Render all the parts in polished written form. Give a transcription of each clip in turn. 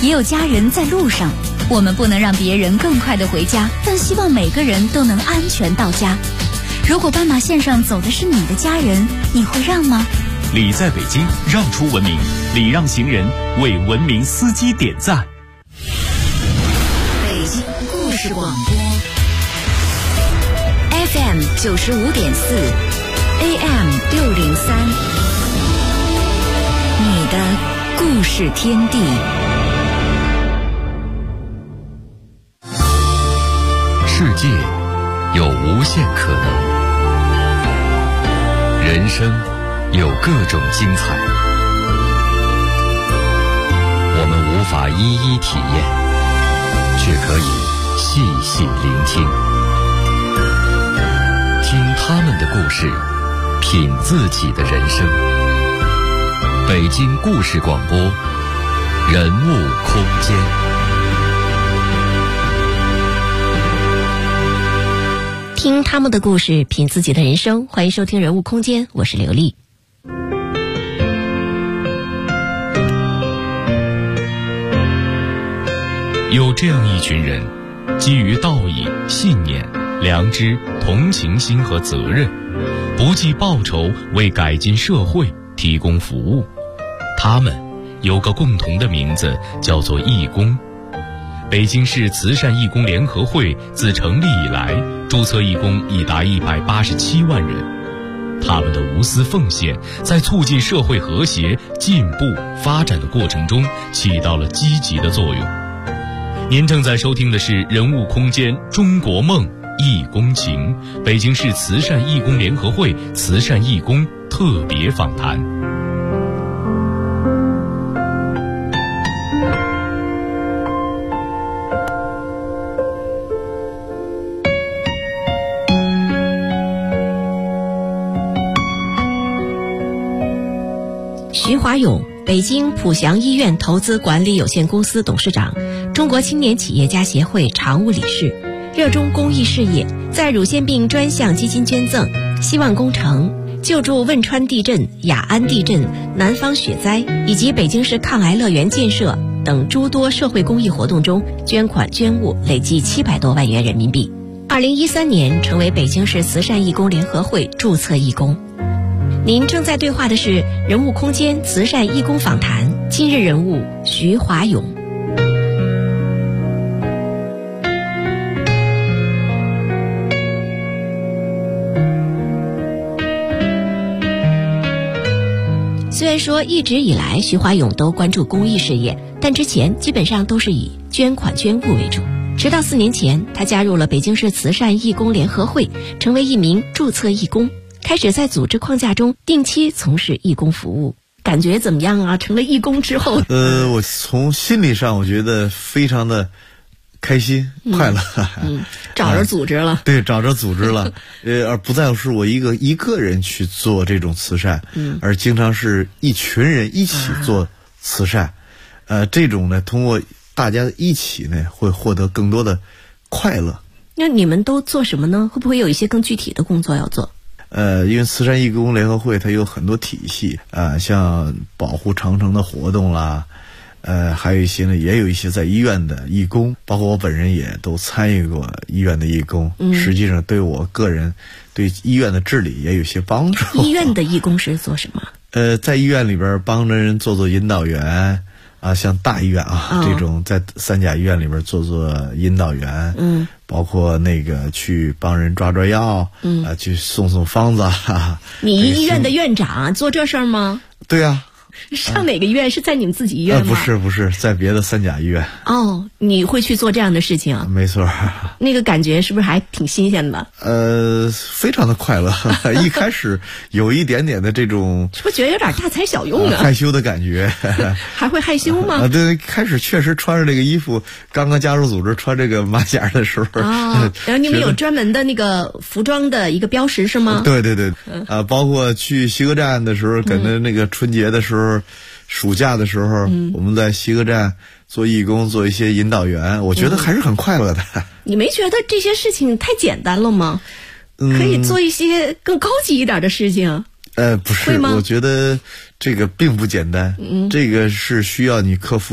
也有家人在路上。我们不能让别人更快地回家，但希望每个人都能安全到家。如果斑马线上走的是你的家人，你会让吗？ 礼在北京，让出文明，礼让行人，为文明司机点赞。 北京故事广播 FM 95.4 AM 603，你的故事天地。 世界有无限可能，人生有各种精彩，我们无法一一体验，却可以细细聆听，听他们的故事，品自己的人生。北京故事广播，人物空间。 听他们的故事，品自己的人生。欢迎收听人物空间，我是刘丽。 有这样一群人，基于道义、信念、良知、同情心和责任，不计报酬为改进社会提供服务。他们有个共同的名字，叫做义工。北京市慈善义工联合会自成立以来，注册义工已达187万人。他们的无私奉献，在促进社会和谐、进步、发展的过程中起到了积极的作用。您正在收听的是人物空间中国梦义工情，北京市慈善义工联合会慈善义工特别访谈。 徐华勇，北京浦祥医院投资管理有限公司董事长，中国青年企业家协会常务理事，热衷公益事业，在乳腺病专项基金捐赠、希望工程、救助汶川地震、雅安地震、南方雪灾以及北京市抗癌乐园建设等诸多社会公益活动中捐款捐物累计700多万元人民币。2013年成为北京市慈善义工联合会注册义工。您正在对话的是人物空间慈善义工访谈，今日人物徐华勇。虽然说一直以来徐华勇都关注公益事业，但之前基本上都是以捐款捐物为主。直到4年前，他加入了北京市慈善义工联合会，成为一名注册义工，开始在组织框架中定期从事义工服务。感觉怎么样啊？成了义工之后， 我从心理上我觉得非常的开心、快乐。 找着组织了， 对，找着组织了。而不再是我一个人去做这种慈善，而经常是一群人一起做慈善。这种呢，通过大家一起呢，会获得更多的快乐。 那你们都做什么呢？会不会有一些更具体的工作要做？ 因为慈善义工联合会它有很多体系像保护长城的活动啦，还有一些呢，也有一些在医院的义工，包括我本人也都参与过医院的义工，实际上对我个人对医院的治理也有些帮助。 医院的义工是做什么？ 在医院里边帮着人做引导员像大医院这种在3甲医院里边做引导员，包括那个去帮人抓药，去送方子。 你医院的院长做这事儿吗？ 对啊。 上哪个医院？是在你们自己医院吗？ 不是，在别的3甲医院。 哦，你会去做这样的事情？ 没错。 那个感觉是不是还挺新鲜的？ 非常的快乐。一开始有一点点的这种， 是不是觉得有点大材小用呢？ 害羞的感觉。 还会害羞吗？ 对，开始确实穿着这个衣服，刚刚加入组织穿这个马甲的时候。 然后你们有专门的那个服装的一个标识是吗？ 对。包括去西客站的时候，跟着那个春节的时候。暑假的时候，我们在西客站做义工，做一些引导员，我觉得还是很快乐的。 你没觉得这些事情太简单了吗？可以做一些更高级一点的事情。 不是，我觉得这个并不简单，这个是需要你克服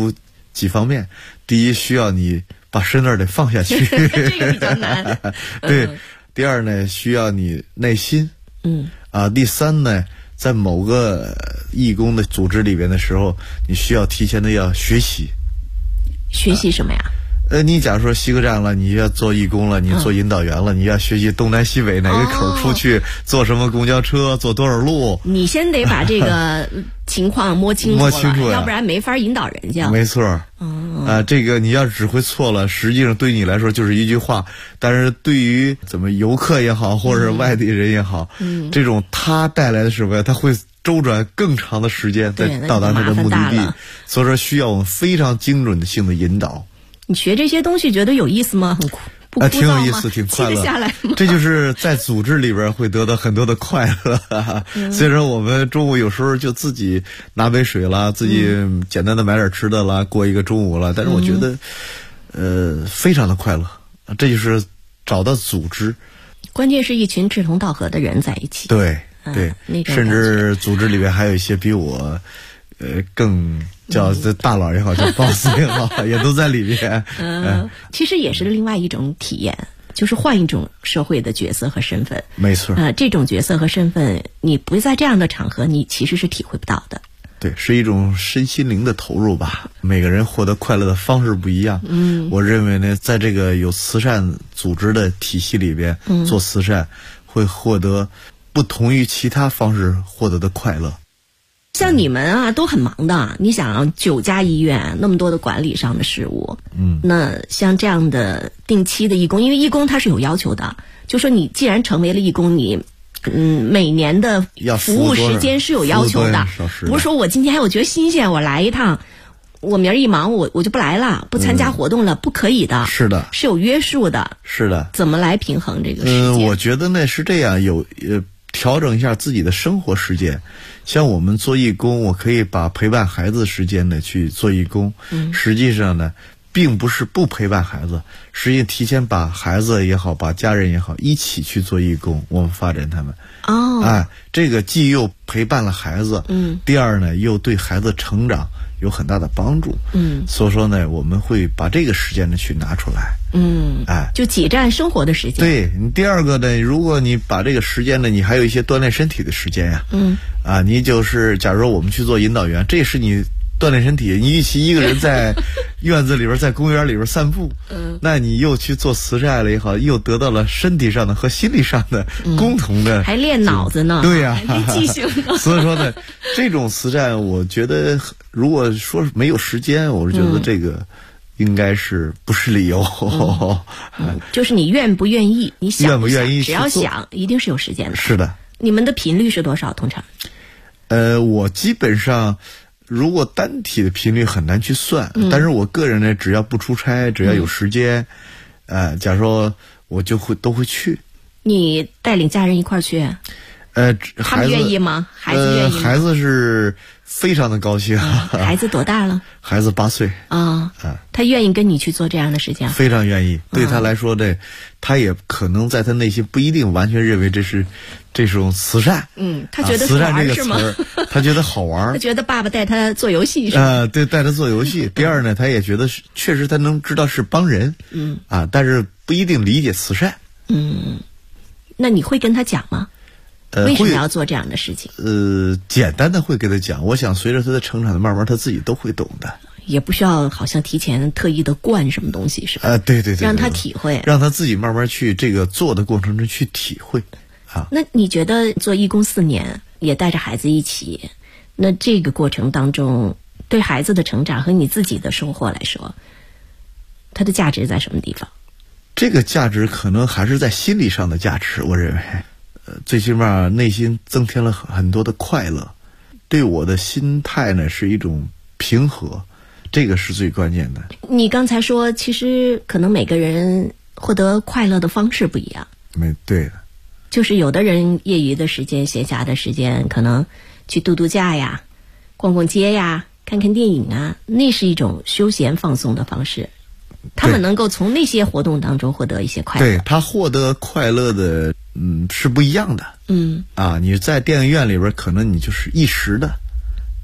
几方面。第一，需要你把身段得放下去， 这个比较难。 对。第二呢，需要你耐心。第三呢，在某个义工的组织里边的时候，你需要提前的要学习。 学习什么呀？ 你假如说西客站了，你要做义工了，你做引导员了，你要学习东南西北哪个口出去，坐什么公交车，坐多少路。 你先得把这个情况摸清楚了，要不然没法引导人家。 没错。这个你要指挥错了，实际上对你来说就是一句话，但是对于怎么游客也好，或者是外地人也好，这种他带来的什么呀？他会周转更长的时间再到达他的目的地，所以说需要我们非常精准性的引导。 你学这些东西觉得有意思吗？很酷。 挺有意思，挺快乐。 记得下来吗？ 这就是在组织里边会得到很多的快乐。虽然我们中午有时候就自己拿杯水啦，自己简单的买点吃的啦，过一个中午了，但是我觉得非常的快乐。这就是找到组织， 关键是一群志同道合的人在一起。 对，甚至组织里边还有一些比我更叫大佬也好，叫 boss 也好，也都在里边。 其实也是另外一种体验，就是换一种社会的角色和身份。 没错。 这种角色和身份，你不在这样的场合，你其实是体会不到的。 对，是一种身心灵的投入吧。每个人获得快乐的方式不一样。我认为呢，在这个有慈善组织的体系里边，做慈善会获得不同于其他方式获得的快乐。 像你们啊，都很忙的。你想9家医院，那么多的管理上的事务，那像这样的定期的义工，因为义工他是有要求的，就说你既然成为了义工，你每年的服务时间是有要求的，不是说我今天我觉得新鲜，我来一趟，我明儿一忙我就不来了，不参加活动了，不可以的。 是的， 是有约束的。 是的。 怎么来平衡这个时间？ 我觉得呢是这样，调整一下自己的生活时间。像我们做义工，我可以把陪伴孩子时间呢去做义工。实际上呢，并不是不陪伴孩子，实际提前把孩子也好，把家人也好，一起去做义工，我们发展他们。这个既又陪伴了孩子，第二呢，又对孩子成长有很大的帮助。所以说呢，我们会把这个时间呢去拿出来。 就挤占生活的时间。 对，你第二个呢，如果你把这个时间呢，你还有一些锻炼身体的时间呀。你就是假如说我们去做引导员，这是你锻炼身体。你与其一个人在院子里边，在公园里边散步，那你又去做慈善了也好，又得到了身体上的和心理上的共同的， 还练脑子呢。 对呀， 还练记性呢。 所以说呢，这种慈善，我觉得如果说没有时间，我是觉得这个应该是不是理由。 就是你愿不愿意，你想愿不愿意， 只要想，一定是有时间的。 是的。 你们的频率是多少？通常？ 我基本上，如果单体的频率很难去算，但是我个人呢，只要不出差，只要有时间，假如说我就都会去。 你带领家人一块儿去？他们愿意吗？孩子愿意吗？ 孩子是非常的高兴。 孩子多大了？ 孩子8岁。 他愿意跟你去做这样的事情？ 非常愿意。对他来说呢，他也可能在他内心不一定完全认为这是这种慈善。 他觉得慈善这个词儿，他觉得好玩。 他觉得爸爸带他做游戏是吧？ 对，带他做游戏。第二呢，他也觉得确实他能知道是帮人。但是不一定理解慈善。 那你会跟他讲吗？为什么要做这样的事情？ 简单的会跟他讲，我想随着他的成长，慢慢他自己都会懂的。 也不需要好像提前特意的灌什么东西是吧？ 对， 让他体会， 让他自己慢慢去这个做的过程中去体会。 那你觉得做义工4年，也带着孩子一起，那这个过程当中，对孩子的成长和你自己的收获来说，它的价值在什么地方？ 这个价值可能还是在心理上的价值，我认为。最起码内心增添了很多的快乐，对我的心态呢是一种平和，这个是最关键的。 你刚才说，其实可能每个人获得快乐的方式不一样。 对的， 就是有的人业余的时间、闲暇的时间，可能去度假呀、逛逛街呀、看看电影啊，那是一种休闲放松的方式。他们能够从那些活动当中获得一些快乐。 对，他获得快乐的是不一样的。你在电影院里边可能你就是一时的，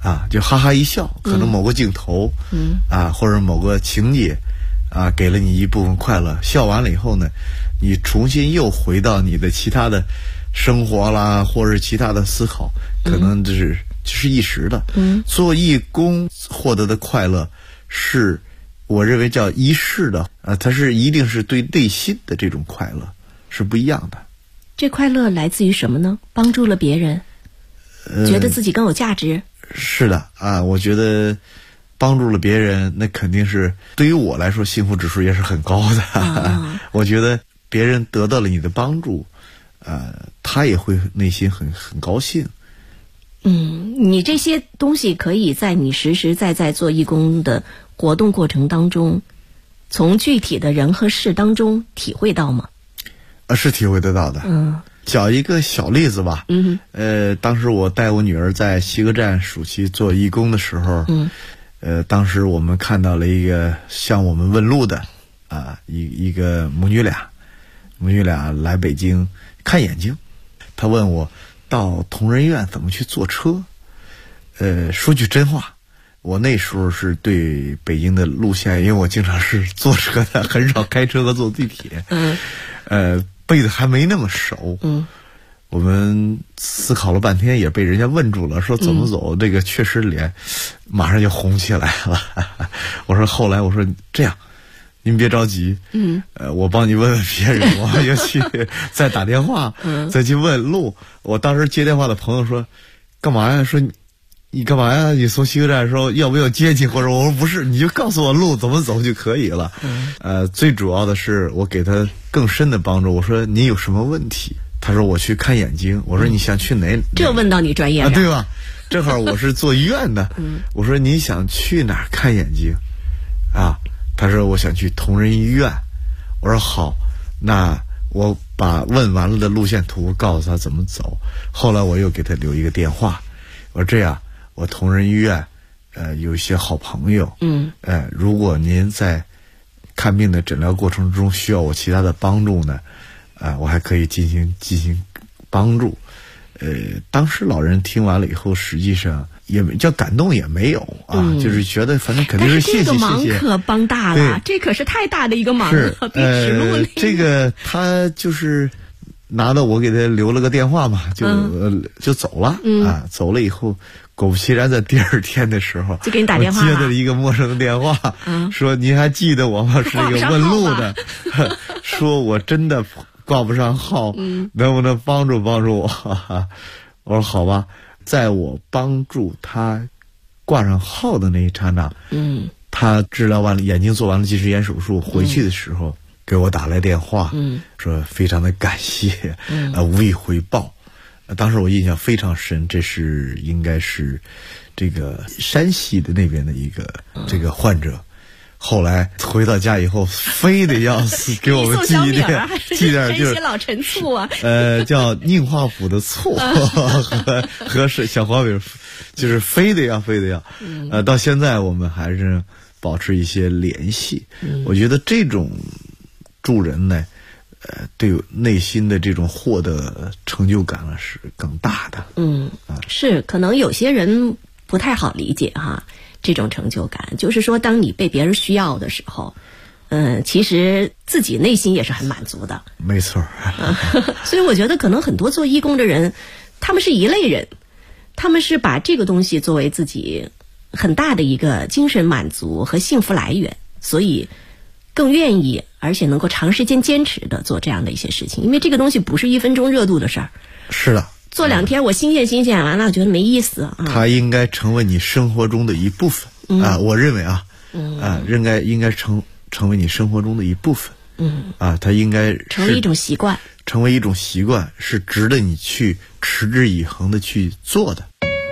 就哈哈一笑，可能某个镜头，或者某个情节，给了你一部分快乐。笑完了以后呢，你重新又回到你的其他的生活啦，或者其他的思考，可能就是一时的。做义工获得的快乐，是我认为叫一世的，它是一定是对内心的这种快乐是不一样的。 这快乐来自于什么呢？帮助了别人，觉得自己更有价值。 是的我觉得帮助了别人，那肯定是对于我来说幸福指数也是很高的。我觉得别人得到了你的帮助，他也会内心很高兴。 你这些东西可以在你实实在在做义工的活动过程当中，从具体的人和事当中体会到吗？ 是体会得到的。讲一个小例子吧。当时我带我女儿在西客站暑期做义工的时候，当时我们看到了一个向我们问路的一个母女俩来北京看眼睛。她问我到同仁院怎么去坐车。说句真话，我那时候是对北京的路线，因为我经常是坐车的，很少开车和坐地铁，背的还没那么熟。我们思考了半天，也被人家问住了，说怎么走，这个确实脸马上就红起来了。后来我说这样，您别着急，我帮你问问别人，我要去再打电话，再去问路。我当时接电话的朋友说，干嘛呀？说你干嘛呀？你从西客站说要不要接你？或者我说不是，你就告诉我路怎么走就可以了。最主要的是我给他更深的帮助。我说你有什么问题？他说我去看眼睛。我说你想去哪？ 这问到你专业了， 对吧？正好我是做医院的。我说你想去哪儿看眼睛？他说我想去同仁医院。我说好，那我把问完了的路线图告诉他怎么走。后来我又给他留一个电话，我说这样，我同仁医院有一些好朋友，如果您在看病的诊疗过程中需要我其他的帮助呢，我还可以进行帮助。当时老人听完了以后，实际上也叫感动也没有就是觉得反正肯定是谢谢。 但是这个忙可帮大了，这可是太大的一个忙了，比指路那这个他就是拿到我给他留了个电话嘛，就走了。走了以后，果不其然，在第二天的时候就给你打电话了， 我接到一个陌生的电话，说您还记得我吗？是一个问路的，说我真的挂不上号，能不能帮助我？我说好吧。在我帮助他挂上号的那一刹那，他治疗完了，眼睛做完了近视眼手术，回去的时候给我打来电话，说非常的感谢，无以回报。当时我印象非常深，这是应该是这个山西的那边的一个这个患者。后来回到家以后，非得要死给我们寄一点就是老陈醋啊， 叫宁化府的醋和小黄饼，就是非得要。到现在我们还是保持一些联系。我觉得这种助人呢，对内心的这种获得成就感呢是更大的。 是可能有些人不太好理解这种成就感，就是说当你被别人需要的时候，其实自己内心也是很满足的。 没错。 所以我觉得可能很多做义工的人，他们是一类人，他们是把这个东西作为自己很大的一个精神满足和幸福来源，所以更愿意而且能够长时间坚持的做这样的一些事情，因为这个东西不是1分钟热度的事儿。 是的。 做2天我新鲜完了，我觉得没意思它应该成为你生活中的一部分我认为应该成为你生活中的一部分它应该成为一种习惯， 是值得你去持之以恒的去做的。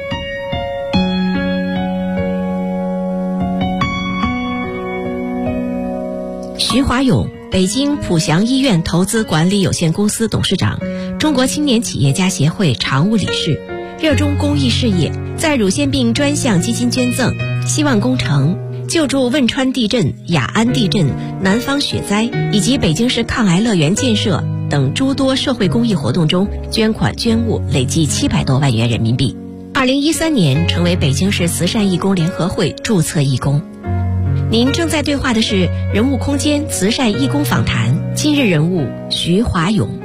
徐华勇，北京普祥医院投资管理有限公司董事长，中国青年企业家协会常务理事，热衷公益事业，在乳腺病专项基金捐赠、希望工程、救助汶川地震、雅安地震、南方雪灾以及北京市抗癌乐园建设等诸多社会公益活动中捐款捐物累计700多万元人民币。 2013年成为北京市慈善义工联合会注册义工。您正在对话的是人物空间慈善义工访谈，今日人物徐华勇。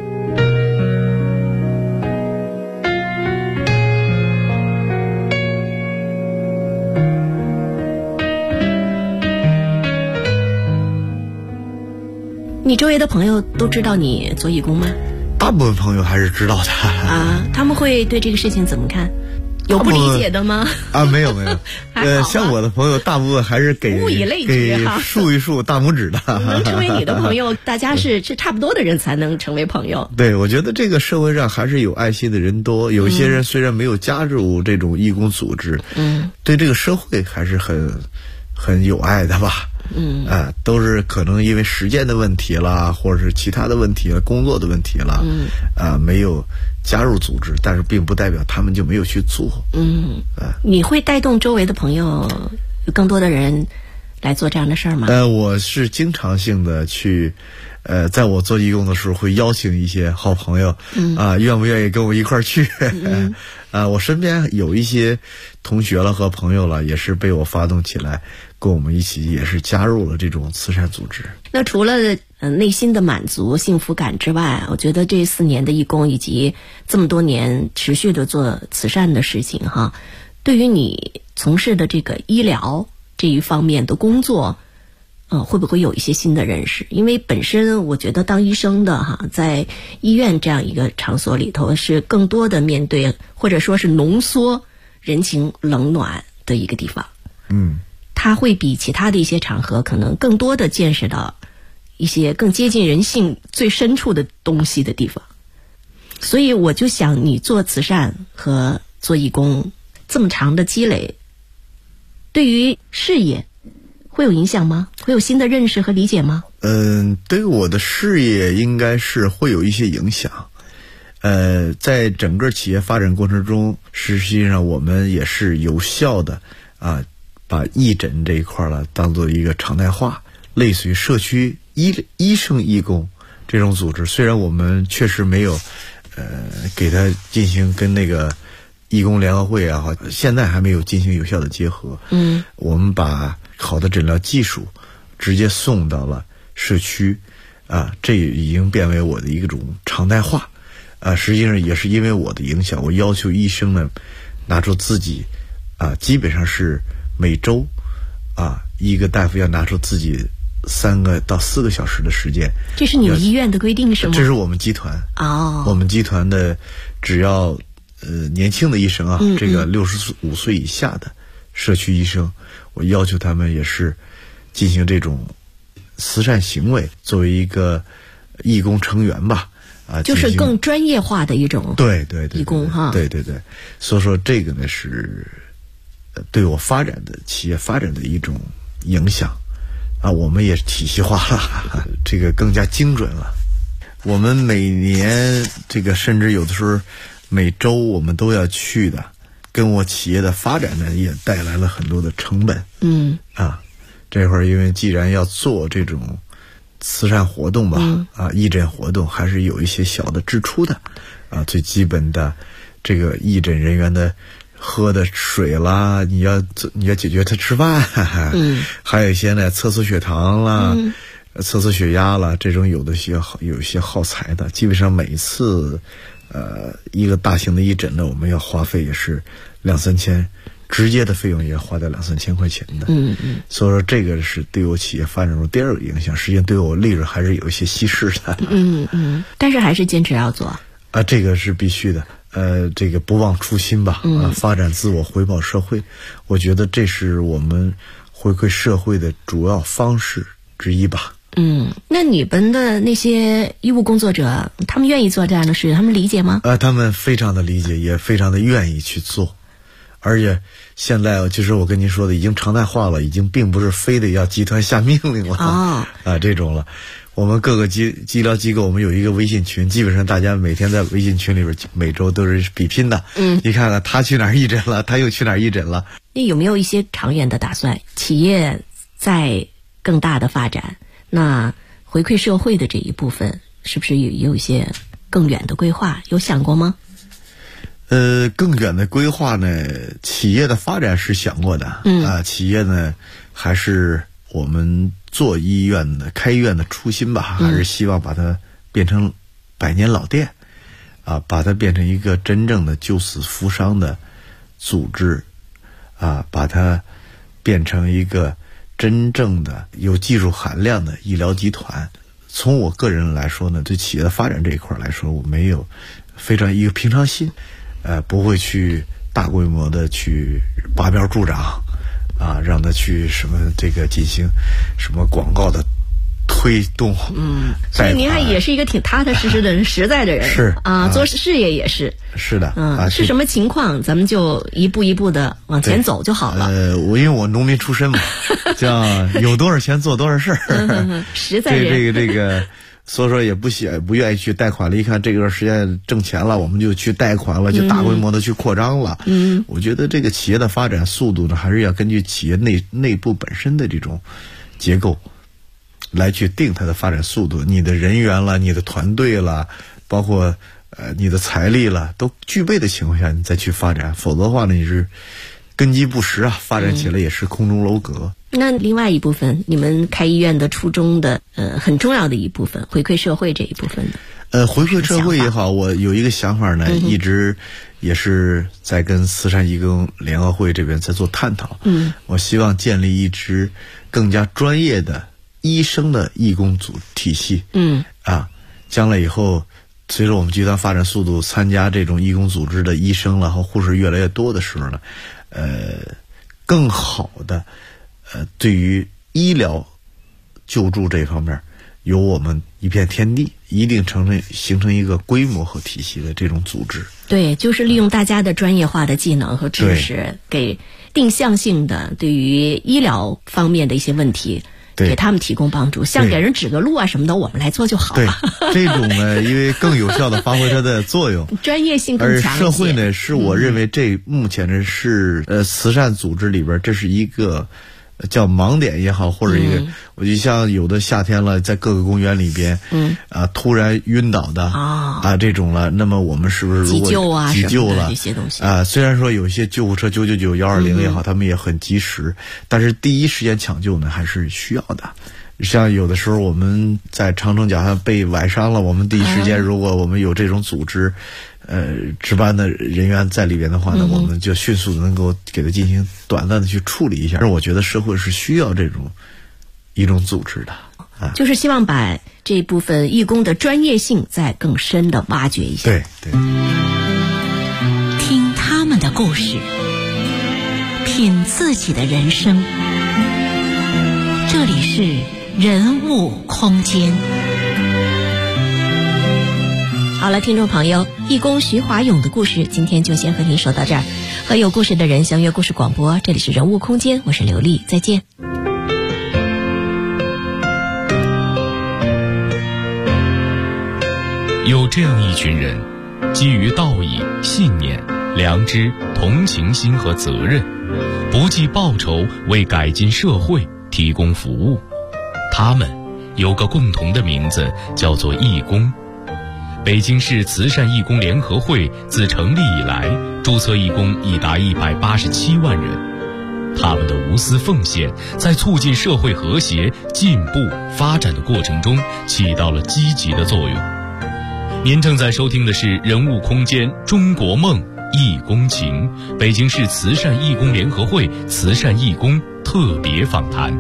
你周围的朋友都知道你做义工吗？ 大部分朋友还是知道的啊。他们会对这个事情怎么看？有不理解的吗？ 啊，没有。像我的朋友，大部分还是给物以类聚哈， 竖一竖大拇指的。 能成为你的朋友，大家是差不多的人才能成为朋友。 对，我觉得这个社会上还是有爱心的人多，有些人虽然没有加入这种义工组织，对这个社会还是很有爱的吧。都是可能因为时间的问题啦，或者是其他的问题了，工作的问题了，没有加入组织，但是并不代表他们就没有去做。 你会带动周围的朋友，有更多的人来做这样的事儿吗？ 我是经常性的去，在我做义工的时候会邀请一些好朋友，愿不愿意跟我一块儿去？我身边有一些同学了和朋友了，也是被我发动起来，跟我们一起也是加入了这种慈善组织。 那除了内心的满足、幸福感之外，我觉得这4年的义工以及这么多年持续的做慈善的事情哈，对于你从事的这个医疗这一方面的工作，会不会有一些新的认识？因为本身我觉得当医生的哈，在医院这样一个场所里头，是更多的面对或者说是浓缩人情冷暖的一个地方。它会比其他的一些场合可能更多的见识到一些更接近人性最深处的东西的地方。所以我就想，你做慈善和做义工这么长的积累，对于事业会有影响吗？会有新的认识和理解吗？ 对我的事业应该是会有一些影响。在整个企业发展过程中，实际上我们也是有效的把义诊这一块了当做一个常态化，类似于社区医生义工这种组织。虽然我们确实没有给它进行跟那个义工联合会啊，现在还没有进行有效的结合。我们把好的诊疗技术直接送到了社区这已经变为我的一种常态化。实际上也是因为我的影响，我要求医生呢拿出自己基本上是每周一个大夫要拿出自己3个到4个小时的时间。 这是你们医院的规定是吗？ 这是我们集团我们集团的只要年轻的医生这个65岁以下的社区医生，我要求他们也是进行这种慈善行为，作为一个义工成员吧。 就是更专业化的一种对义工哈。 对，所以说这个呢是对我发展的企业发展的一种影响我们也体系化了，这个更加精准了。我们每年这个甚至有的时候每周我们都要去的，跟我企业的发展呢也带来了很多的成本。这会儿因为既然要做这种慈善活动吧，义诊活动还是有一些小的支出的最基本的这个义诊人员的喝的水啦，你要解决他吃饭，还有一些呢测血糖啦，测血压啦，这种有一些耗材的。基本上每一次一个大型的义诊呢，我们要花费也是2-3千，直接的费用也花掉2-3千块钱的。所以说这个是对我企业发展中第2个影响，实际上对我利润还是有一些稀释的。 但是还是坚持要做这个是必须的。这个不忘初心吧，发展自我，回报社会，我觉得这是我们回馈社会的主要方式之一吧。 那你们的那些医务工作者，他们愿意做这样的事，他们理解吗？ 他们非常的理解，也非常的愿意去做。而且现在就是我跟您说的，已经常态化了，已经并不是非得要集团下命令了这种了。我们各个医疗机构，我们有一个微信群，基本上大家每天在微信群里边，每周都是比拼的。你看看他去哪儿义诊了，他又去哪儿义诊了。 那有没有一些长远的打算？企业在更大的发展，那回馈社会的这一部分，是不是也有一些更远的规划？有想过吗？ 更远的规划呢，企业的发展是想过的，企业呢还是我们做医院的开医院的初心吧，还是希望把它变成百年老店，把它变成一个真正的救死扶伤的组织，把它变成一个真正的有技术含量的医疗集团。从我个人来说呢，对企业的发展这一块来说，我没有非常一个平常心，不会去大规模的去拔苗助长，让他去什么这个进行什么广告的推动。 所以您还也是一个挺踏踏实实的人，实在的人。 是做事业也是。 是的。 是什么情况，咱们就一步一步的往前走就好了。 因为我农民出身嘛，叫有多少钱做多少事儿。 实在人。 这个。所以说也不愿意去贷款了，一看这个时间挣钱了，我们就去贷款了，就大规模的去扩张了。我觉得这个企业的发展速度呢，还是要根据企业内部本身的这种结构来去定它的发展速度。你的人员了，你的团队了，包括你的财力了，都具备的情况下，你再去发展，否则的话呢，你是根基不实发展起来也是空中楼阁。 那另外一部分，你们开医院的初衷的很重要的一部分，回馈社会这一部分的。 回馈社会也好，我有一个想法呢，一直也是在跟慈善义工联合会这边在做探讨。我希望建立一支更加专业的医生的义工组体系。将来以后，随着我们集团发展速度，参加这种义工组织的医生了和护士越来越多的时候呢，更好的对于医疗救助这方面有我们一片天地，一定形成一个规模和体系的这种组织。 对，就是利用大家的专业化的技能和知识，给定向性的对于医疗方面的一些问题，给他们提供帮助，像给人指个路什么的，我们来做就好了。 对，这种呢，因为更有效的发挥它的作用， 专业性更强。 而社会呢，是我认为这目前呢是慈善组织里边，这是一个叫盲点也好，或者一个，我就像有的夏天了，在各个公园里边，突然晕倒的这种了，那么我们是不是如果急救了这些东西虽然说有一些救护车999、120也好，他们也很及时，但是第一时间抢救呢还是需要的。像有的时候我们在长城脚下被崴伤了，我们第一时间如果我们有这种组织值班的人员在里边的话呢，我们就迅速的能够给他进行短暂的去处理一下。而我觉得社会是需要这种一种组织的就是希望把这部分义工的专业性再更深的挖掘一下。 对， 听他们的故事，品自己的人生。这里是人物空间。 好了，听众朋友，义工徐华勇的故事今天就先和您说到这儿。和有故事的人相约故事广播，这里是人物空间，我是刘丽，再见。 有这样一群人，基于道义、信念、良知、同情心和责任，不计报酬为改进社会提供服务。他们有个共同的名字，叫做义工。北京市慈善义工联合会自成立以来，注册义工已达187万人。他们的无私奉献，在促进社会和谐、进步、发展的过程中起到了积极的作用。您正在收听的是《人物空间·中国梦·义工情》北京市慈善义工联合会慈善义工特别访谈。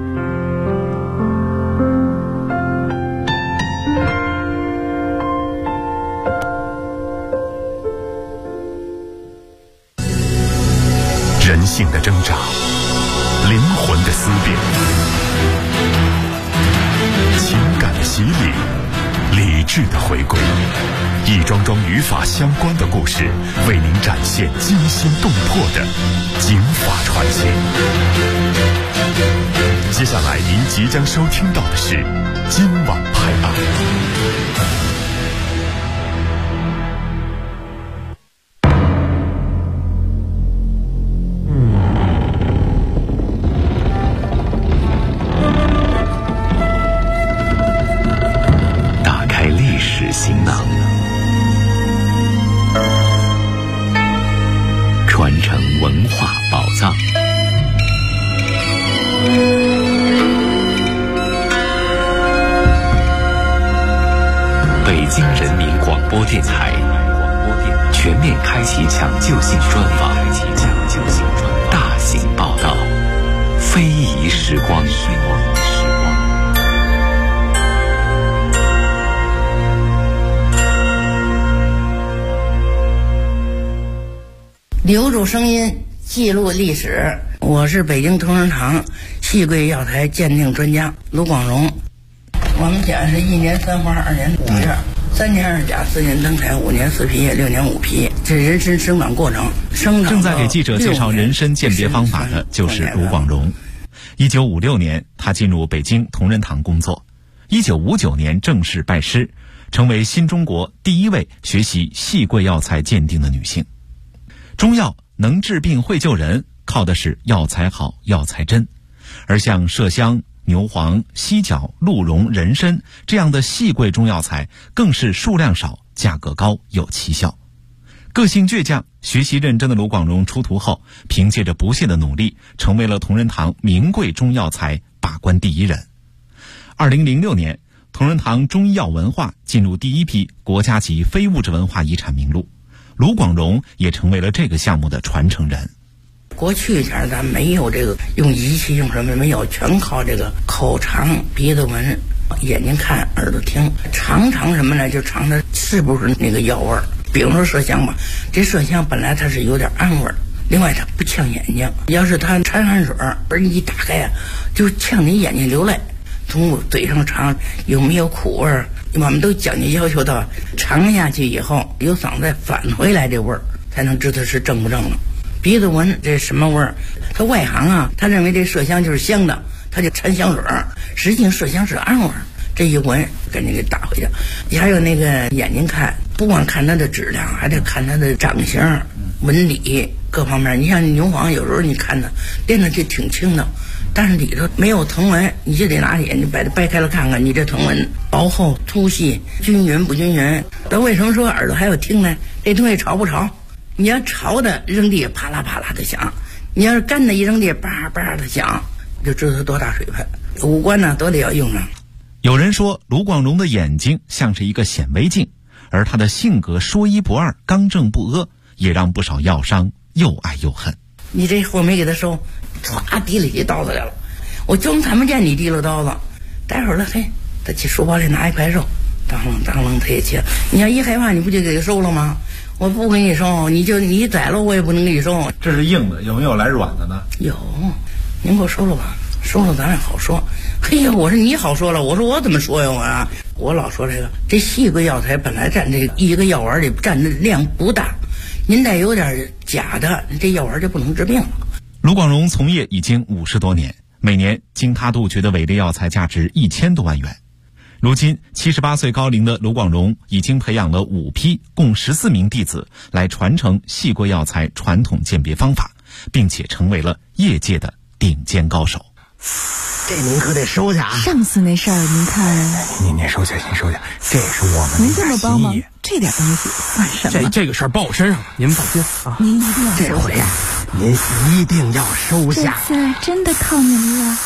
人性的挣扎，灵魂的思辨，情感的洗礼，理智的回归，一桩桩与法相关的故事，为您展现惊心动魄的警法传奇。接下来您即将收听到的是今晚拍案。 行囊， 京人民广播电台全面开启抢救性专访，大型报道，非遗时光。 留住声音，记录历史。我是北京同仁堂细桂药材鉴定专家卢广荣。我们家是1年3花2年5叶，3年2甲4年登台5年4皮叶6年5皮，这人参生长过程。 正在给记者介绍人参鉴别方法的就是卢广荣。1956年，他进入北京同仁堂工作。1959年正式拜师，成为新中国第一位学习细桂药材鉴定的女性。中药能治病会救人，靠的是药材好药材真，而像麝香、牛黄、犀角、鹿茸、人参这样的细桂中药材更是数量少、价格高、有奇效。个性倔强、学习认真的卢广荣出徒后，凭借着不懈的努力，成为了同仁堂名贵中药材把关第一人。2006年，同仁堂中医药文化进入第一批国家级非物质文化遗产名录，卢广荣也成为了这个项目的传承人。 过去前咱没有这个用仪器用什么没有，全靠这个口尝、鼻子闻、眼睛看、耳朵听，尝什么呢？就尝它是不是那个药味儿。比如说麝香吧，这麝香本来它是有点暗味儿，另外它不呛眼睛。要是它掺汗水，而你一打开啊，就呛你眼睛流泪。从嘴上尝有没有苦味儿，我们都讲究要求到尝下去以后有嗓子返回来这味儿，才能知道是正不正了。鼻子闻这什么味儿？他外行啊，他认为这麝香就是香的，他就掺香水儿，实际上麝香是暗味儿。这一闻赶紧给打回去。还有那个眼睛看，不光看它的质量，还得看它的长相、纹理各方面。你像牛黄，有时候你看它练的就挺轻的，但是里头没有藤纹，你就得拿眼睛把它掰开了看看，你这藤纹薄厚、粗细、均匀不均匀。咱为什么说耳朵还要听呢？这东西潮不潮？你要潮的扔地啪啦啪啦的响，你要是干的一扔地叭叭的响，就知道它多大水分。五官呢都得要用上。 有人说卢广荣的眼睛像是一个显微镜，而他的性格说一不二、刚正不阿，也让不少药商又爱又恨。 你这货没给他收，唰提了起刀子来了，我就看不见你提了刀子。待会儿了，嘿，他去书包里拿一块肉，当啷他也切。你要一害怕，你不就给他收了吗？我不给你收，你宰了我也不能给你收。 这是硬的，有没有来软的呢？ 有，您给我收了吧，收了咱也好说。嘿呀，我说你好说了，我说我怎么说呀？我老说这细桂药材本来占这一个药丸里占的量不大，您再有点假的，这药丸就不能治病了。 卢广荣从业已经50多年，每年经他杜绝的伪劣药材价值1000多万元。如今78岁高龄的卢广荣已经培养了5批共14名弟子来传承细桂药材传统鉴别方法，并且成为了业界的顶尖高手。 这您可得收下啊！ 上次那事儿您看， 您收下，这是我们您这么帮忙，这点东西算什么？ 这个事儿报我身上，您放心啊！ 您一定要收下， 这回呀，您一定要收下。 这次真的靠您了。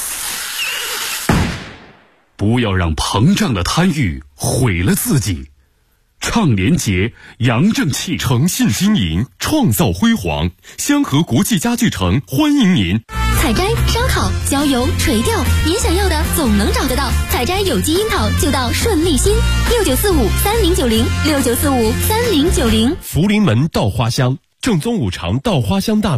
不要让膨胀的贪欲毁了自己。畅联节，扬正气，诚信经营，创造辉煌。香河国际家具城欢迎您。 采摘、烧烤、浇油、垂钓，您想要的总能找得到。采摘有机樱桃就到顺利新，69453090，69453090。 福临门稻花香，正宗五常稻花香大